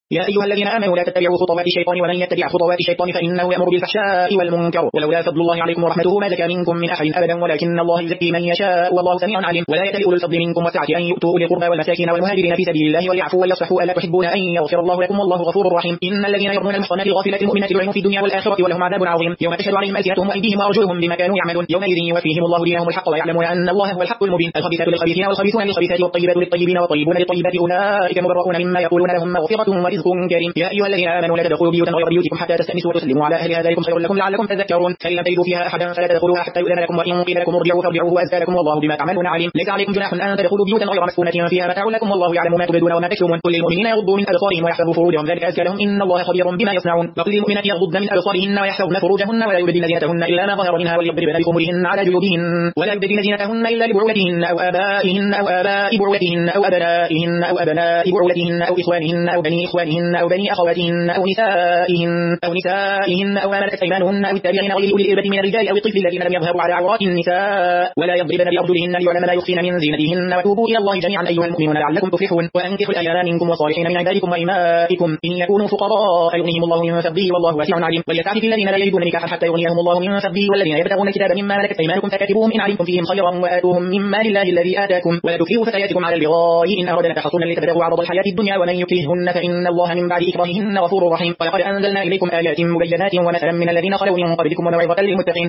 يا أيها الذين آمنوا لا تتبعوا خطوات الشيطان ومن يتبع خطوات الشيطان فإنه يأمر بالفحشاء والمنكر ولولا فضل الله عليكم ورحمته ما زكى منكم من أحد أبدا ولكن الله يزكي من يشاء والله سميع عليم. ولا يأتل أولو الفضل منكم والسعة أن يؤتوا أولي القربى والمساكين والمهاجرين في سبيل الله وليعفوا وليصفحوا ألا تحبون أن يغفر الله لكم والله غفور رحيم. إن الذين يرمون المحصنات الغافلات المؤمنات لعنوا في الدنيا والآخرة ولهم عذاب عظيم يوم تشهد عليهم ألسنتهم وأيديهم وأرجلهم بما كانوا يعملون يومئذ يوفيهم الله دينهم الحق ويعلمون أن الله هو الحق المبين. الخبيثات للخبيثين والخبيثون للخبيثات والطيبات للطيبين والطيبون للطيبات أولئك مبرؤون مما يقولون لهم مغفرة ورزق كريم. يا أيها الذين آمنوا لا تدخلوا بيوتا غير بيوتكم حتى تستأنسوا وتسلموا على أهلها ذلكم خير لكم لعلكم تذكرون. فإن لم تجدوا فيها أحدا فلا تدخلوها حتى يؤذن لكم وإن قيل لكم ارجعوا فارجعوا وأزكى لكم والله بما تعملون عليم. ليس عليكم جناح أن تدخلوا بيوتا غير مسكونة فيها متاع لكم والله يعلم ما تبدون وما تكتمون. قل للمؤمنين يغضوا من أبصارهم ويحفظوا فروجهم ذلك أزكى لهم إن الله خبير بما يصنعون. وقل للمؤمنات يغضضن من أبصارهن ويحفظن فروجهن ولا يبدين زينتهن إلا ما ظهر منها وليضربن بخمرهن على جيوبهن ولا يبدين زينتهن إلا لبعولتهن أو آبائهن أو آباء بعولتهن أو أبنائهن أو أبناء بعولتهن أو إخوانهن أو بني إخوانهن أو بني أخواتهن أو نسائهن أو ما ملكت أيمانهن أو التابعين غير أولي الإربة من الرجال أو الطفل الذين لم يظهروا على عورات النساء ولا يضربن بأرجلهن ليعلم ما يخفين من زينتهن وتوبوا إلى الله جميعا أيها المؤمنون لعلكم تفلحون. وأنكحوا الأيام منكم والصالحين من عبادكم وإمائكم إن يكونوا فقراء يغنيهم الله من فضله والله واسع عليم. وليستعفف الذين لا يجدون نكاحا حتى يغنيهم الله من فضله والذين يبتغون الكتاب مما ملكت أيمانكم فكاتبوهم إن علمتم فيهم خيرا وآتوهم مما لله الذي آتاكم ولا تكرهوا فتياتكم على البغاء إن أردنا تحصنا لتبتغوا عرض الحياة الدنيا ومن يكرههن فإن الله من بعد إكراههن غفور رحيم. ولقد أنزلنا إليكم آيات مبينات ومثلا من الذين خلوا من قبلكم وموعظة للمتقين.